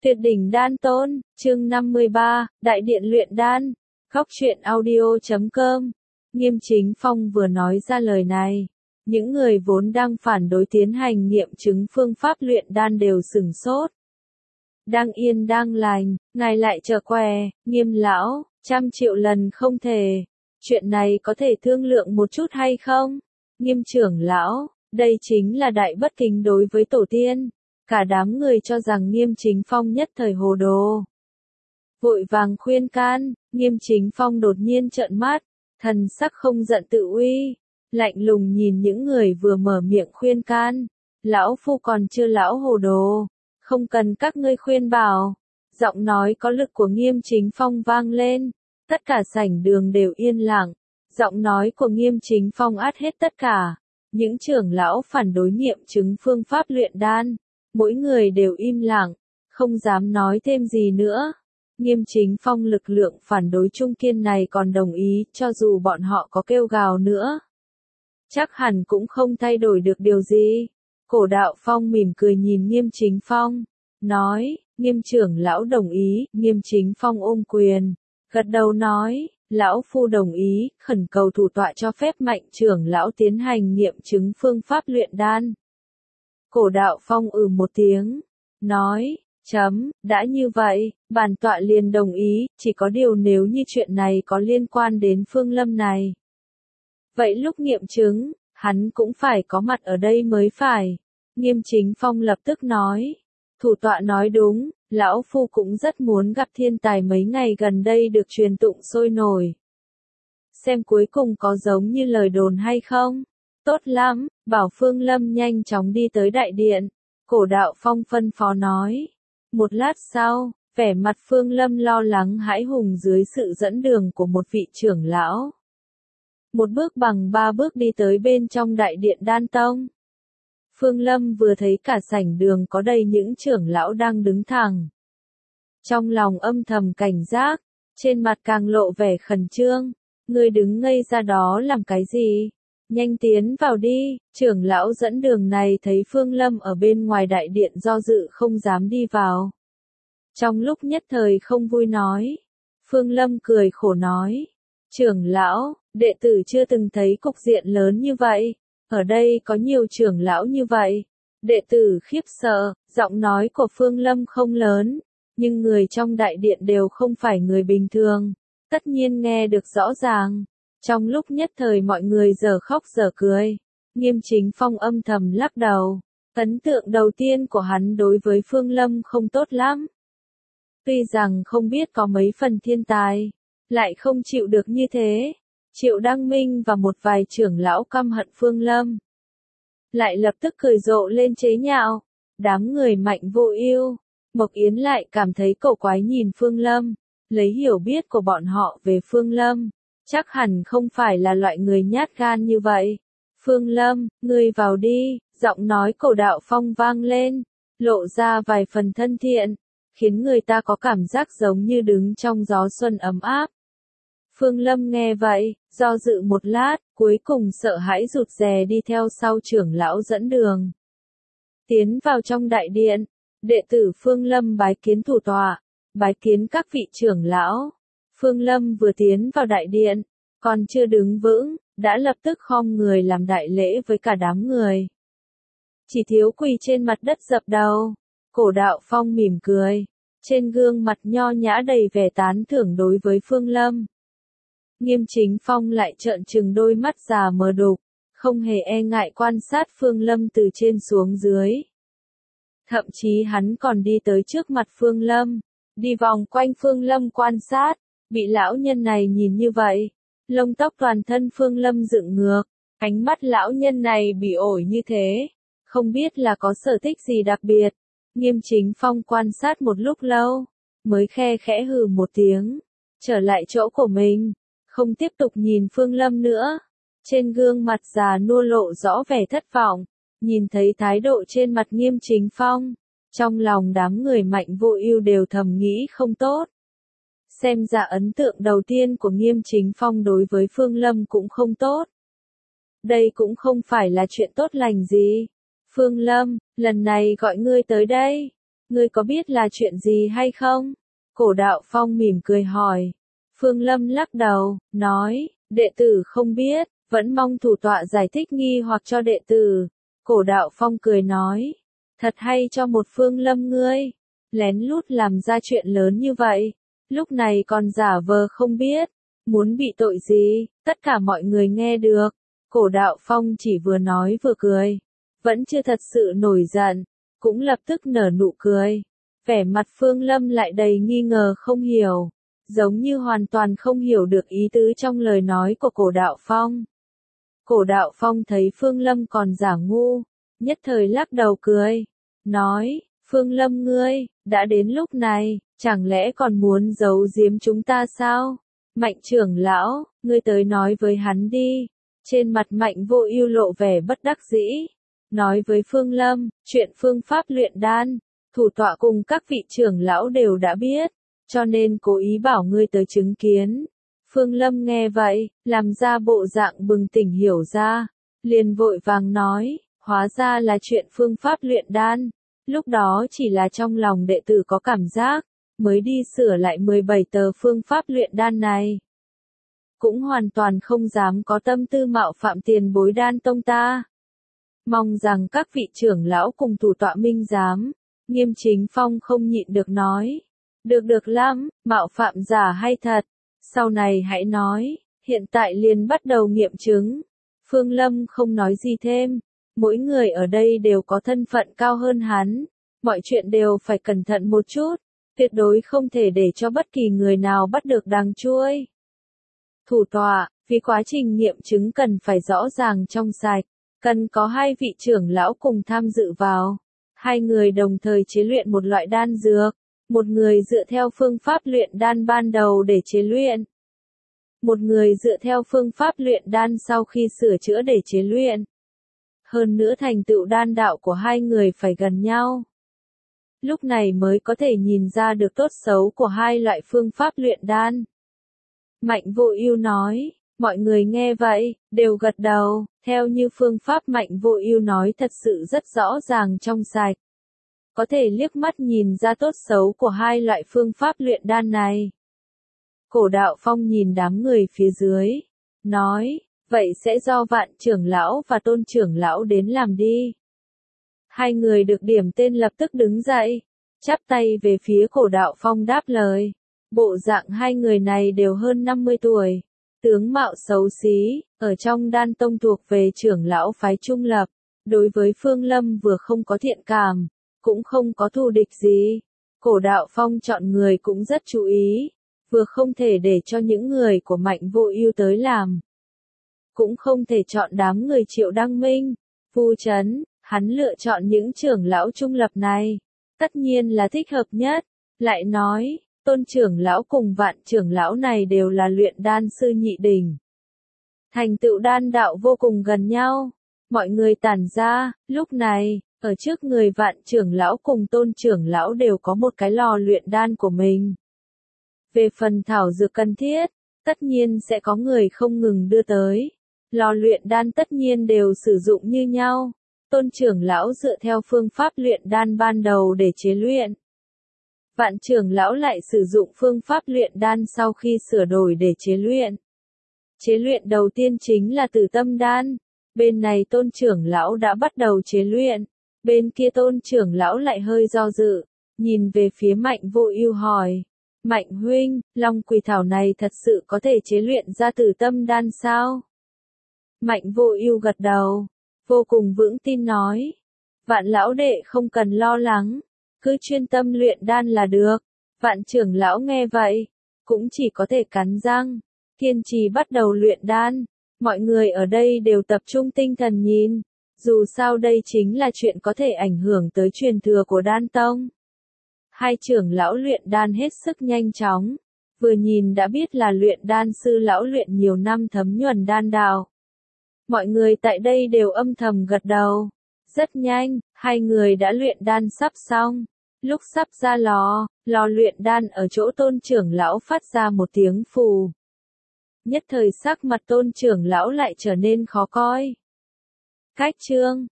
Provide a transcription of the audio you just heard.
Tuyệt đỉnh đan tôn, chương 53, Đại điện luyện đan. Góc truyện audio.com. Nghiêm Chính Phong vừa nói ra lời này, những người vốn đang phản đối tiến hành nghiệm chứng phương pháp luyện đan đều sửng sốt. Đang yên đang lành, ngài lại trở què, Nghiêm lão, 100.000.000 lần không thể. Chuyện này có thể thương lượng một chút hay không? Nghiêm trưởng lão, đây chính là đại bất kính đối với tổ tiên. Cả đám người cho rằng Nghiêm Chính Phong nhất thời hồ đồ. Vội vàng khuyên can, Nghiêm Chính Phong đột nhiên trợn mắt, thần sắc không giận tự uy, lạnh lùng nhìn những người vừa mở miệng khuyên can. Lão phu còn chưa lão hồ đồ, không cần các ngươi khuyên bảo. Giọng nói có lực của Nghiêm Chính Phong vang lên, tất cả sảnh đường đều yên lặng. Giọng nói của Nghiêm Chính Phong át hết tất cả. Những trưởng lão phản đối nghiệm chứng phương pháp luyện đan, mỗi người đều im lặng, không dám nói thêm gì nữa. Nghiêm Chính Phong lực lượng phản đối trung kiên này còn đồng ý, cho dù bọn họ có kêu gào nữa, chắc hẳn cũng không thay đổi được điều gì. Cổ Đạo Phong mỉm cười nhìn Nghiêm Chính Phong, nói, Nghiêm trưởng lão đồng ý. Nghiêm Chính Phong ôm quyền, gật đầu nói, lão phu đồng ý, khẩn cầu thủ tọa cho phép Mạnh trưởng lão tiến hành nghiệm chứng phương pháp luyện đan. Cổ Đạo Phong một tiếng, nói, đã như vậy, bản tọa liền đồng ý, chỉ có điều nếu như chuyện này có liên quan đến Phương Lâm này. Vậy lúc nghiệm chứng, hắn cũng phải có mặt ở đây mới phải. Nghiêm Chính Phong lập tức nói, thủ tọa nói đúng, lão phu cũng rất muốn gặp thiên tài mấy ngày gần đây được truyền tụng sôi nổi. Xem cuối cùng có giống như lời đồn hay không? Tốt lắm, bảo Phương Lâm nhanh chóng đi tới đại điện. Cổ Đạo Phong phân phó nói. Một lát sau, vẻ mặt Phương Lâm lo lắng hãi hùng dưới sự dẫn đường của một vị trưởng lão. Một bước bằng 3 bước đi tới bên trong đại điện đan tông. Phương Lâm vừa thấy cả sảnh đường có đầy những trưởng lão đang đứng thẳng. Trong lòng âm thầm cảnh giác, trên mặt càng lộ vẻ khẩn trương. Ngươi đứng ngây ra đó làm cái gì? Nhanh tiến vào đi. Trưởng lão dẫn đường này thấy Phương Lâm ở bên ngoài đại điện do dự không dám đi vào. Trong lúc nhất thời không vui nói. Phương Lâm cười khổ nói. Trưởng lão, đệ tử chưa từng thấy cục diện lớn như vậy. Ở đây có nhiều trưởng lão như vậy. Đệ tử khiếp sợ, giọng nói của Phương Lâm không lớn. Nhưng người trong đại điện đều không phải người bình thường. Tất nhiên nghe được rõ ràng. Trong lúc nhất thời mọi người giờ khóc giờ cười. Nghiêm Chính Phong âm thầm lắc đầu. Ấn tượng đầu tiên của hắn đối với Phương Lâm không tốt lắm. Tuy rằng không biết có mấy phần thiên tài, lại không chịu được như thế. Triệu Đăng Minh và một vài trưởng lão căm hận Phương Lâm, lại lập tức cười rộ lên chế nhạo. Đám người Mạnh Vô Ưu, Mộc Yến lại cảm thấy cổ quái nhìn Phương Lâm. Lấy hiểu biết của bọn họ về Phương Lâm, chắc hẳn không phải là loại người nhát gan như vậy. Phương Lâm, ngươi vào đi. Giọng nói Cổ Đạo Phong vang lên, lộ ra vài phần thân thiện, khiến người ta có cảm giác giống như đứng trong gió xuân ấm áp. Phương Lâm nghe vậy, do dự một lát, cuối cùng sợ hãi rụt rè đi theo sau trưởng lão dẫn đường. Tiến vào trong đại điện, đệ tử Phương Lâm bái kiến thủ tọa, bái kiến các vị trưởng lão. Phương Lâm vừa tiến vào đại điện, còn chưa đứng vững, đã lập tức khom người làm đại lễ với cả đám người. Chỉ thiếu quỳ trên mặt đất dập đầu. Cổ Đạo Phong mỉm cười, trên gương mặt nho nhã đầy vẻ tán thưởng đối với Phương Lâm. Nghiêm Chính Phong lại trợn trừng đôi mắt già mờ đục, không hề e ngại quan sát Phương Lâm từ trên xuống dưới. Thậm chí hắn còn đi tới trước mặt Phương Lâm, đi vòng quanh Phương Lâm quan sát. Bị lão nhân này nhìn như vậy, lông tóc toàn thân Phương Lâm dựng ngược, ánh mắt lão nhân này bị ổi như thế, không biết là có sở thích gì đặc biệt. Nghiêm Chính Phong quan sát một lúc lâu, mới khe khẽ hừ một tiếng, trở lại chỗ của mình, không tiếp tục nhìn Phương Lâm nữa. Trên gương mặt già nua lộ rõ vẻ thất vọng, nhìn thấy thái độ trên mặt Nghiêm Chính Phong, trong lòng đám người Mạnh Vô Ưu đều thầm nghĩ không tốt. Xem ra ấn tượng đầu tiên của Nghiêm Chính Phong đối với Phương Lâm cũng không tốt. Đây cũng không phải là chuyện tốt lành gì. Phương Lâm, lần này gọi ngươi tới đây. ngươi có biết là chuyện gì hay không? Cổ Đạo Phong mỉm cười hỏi. Phương Lâm lắc đầu, nói, đệ tử không biết, vẫn mong thủ tọa giải thích nghi hoặc cho đệ tử. Cổ Đạo Phong cười nói, thật hay cho một Phương Lâm ngươi, lén lút làm ra chuyện lớn như vậy, lúc này còn giả vờ không biết, muốn bị tội gì, tất cả mọi người nghe được. Cổ Đạo Phong chỉ vừa nói vừa cười, vẫn chưa thật sự nổi giận, cũng lập tức nở nụ cười. Vẻ mặt Phương Lâm lại đầy nghi ngờ không hiểu, giống như hoàn toàn không hiểu được ý tứ trong lời nói của Cổ Đạo Phong. Cổ Đạo Phong thấy Phương Lâm còn giả ngu, nhất thời lắc đầu cười, nói, Phương Lâm ngươi, đã đến lúc này, chẳng lẽ còn muốn giấu giếm chúng ta sao? Mạnh trưởng lão, ngươi tới nói với hắn đi. Trên mặt Mạnh Vô Ưu lộ vẻ bất đắc dĩ, nói với Phương Lâm, chuyện phương pháp luyện đan, thủ tọa cùng các vị trưởng lão đều đã biết, cho nên cố ý bảo ngươi tới chứng kiến. Phương Lâm nghe vậy, làm ra bộ dạng bừng tỉnh hiểu ra, liền vội vàng nói, hóa ra là chuyện phương pháp luyện đan, lúc đó chỉ là trong lòng đệ tử có cảm giác, mới đi sửa lại 17 tờ phương pháp luyện đan này. Cũng hoàn toàn không dám có tâm tư mạo phạm tiền bối đan tông ta. Mong rằng các vị trưởng lão cùng thủ tọa minh giám. Nghiêm Chính Phong không nhịn được nói. Được lắm, mạo phạm giả hay thật. Sau này hãy nói, hiện tại liền bắt đầu nghiệm chứng. Phương Lâm không nói gì thêm. Mỗi người ở đây đều có thân phận cao hơn hắn. Mọi chuyện đều phải cẩn thận một chút. Tuyệt đối không thể để cho bất kỳ người nào bắt được đằng chuôi. Thủ tọa, vì quá trình nghiệm chứng cần phải rõ ràng trong sạch, cần có 2 vị trưởng lão cùng tham dự vào. 2 người đồng thời chế luyện một loại đan dược, một người dựa theo phương pháp luyện đan ban đầu để chế luyện. Một người dựa theo phương pháp luyện đan sau khi sửa chữa để chế luyện. Hơn nữa thành tựu đan đạo của 2 người phải gần nhau. Lúc này mới có thể nhìn ra được tốt xấu của 2 loại phương pháp luyện đan. Mạnh Vô Ưu nói, mọi người nghe vậy, đều gật đầu, theo như phương pháp Mạnh Vô Ưu nói thật sự rất rõ ràng trong sạch. Có thể liếc mắt nhìn ra tốt xấu của 2 loại phương pháp luyện đan này. Cổ Đạo Phong nhìn đám người phía dưới, nói, vậy sẽ do Vạn trưởng lão và Tôn trưởng lão đến làm đi. 2 người được điểm tên lập tức đứng dậy, chắp tay về phía Cổ Đạo Phong đáp lời. Bộ dạng 2 người này đều hơn 50 tuổi, tướng mạo xấu xí, ở trong đan tông thuộc về trưởng lão phái trung lập, đối với Phương Lâm vừa không có thiện cảm, cũng không có thù địch gì. Cổ Đạo Phong chọn người cũng rất chú ý, vừa không thể để cho những người của Mạnh Vô Ưu tới làm, cũng không thể chọn đám người Triệu Đăng Minh, Vu Chấn, hắn lựa chọn những trưởng lão trung lập này, tất nhiên là thích hợp nhất, lại nói, Tôn trưởng lão cùng Vạn trưởng lão này đều là luyện đan sư nhị đỉnh. Thành tựu đan đạo vô cùng gần nhau. Mọi người tản ra, lúc này, ở trước người Vạn trưởng lão cùng Tôn trưởng lão đều có một cái lò luyện đan của mình. Về phần thảo dược cần thiết, tất nhiên sẽ có người không ngừng đưa tới. Lò luyện đan tất nhiên đều sử dụng như nhau. Tôn trưởng lão dựa theo phương pháp luyện đan ban đầu để chế luyện. Vạn trưởng lão lại sử dụng phương pháp luyện đan sau khi sửa đổi để chế luyện. Chế luyện đầu tiên chính là Tử Tâm đan. Bên này Tôn trưởng lão đã bắt đầu chế luyện. Bên kia Tôn trưởng lão lại hơi do dự, nhìn về phía Mạnh Vô Ưu hỏi. Mạnh huynh, Long Quỳ thảo này thật sự có thể chế luyện ra Tử Tâm đan sao? Mạnh Vô Ưu gật đầu, vô cùng vững tin nói. Vạn lão đệ không cần lo lắng. Cứ chuyên tâm luyện đan là được. Vạn trưởng lão nghe vậy, cũng chỉ có thể cắn răng, kiên trì bắt đầu luyện đan. Mọi người ở đây đều tập trung tinh thần nhìn, dù sao đây chính là chuyện có thể ảnh hưởng tới truyền thừa của đan tông. 2 trưởng lão luyện đan hết sức nhanh chóng, vừa nhìn đã biết là luyện đan sư lão luyện nhiều năm thấm nhuần đan đạo. Mọi người tại đây đều âm thầm gật đầu. Rất nhanh, 2 người đã luyện đan sắp xong. Lúc sắp ra lò luyện đan ở chỗ Tôn trưởng lão phát ra một tiếng phù. Nhất thời sắc mặt Tôn trưởng lão lại trở nên khó coi. Cách chương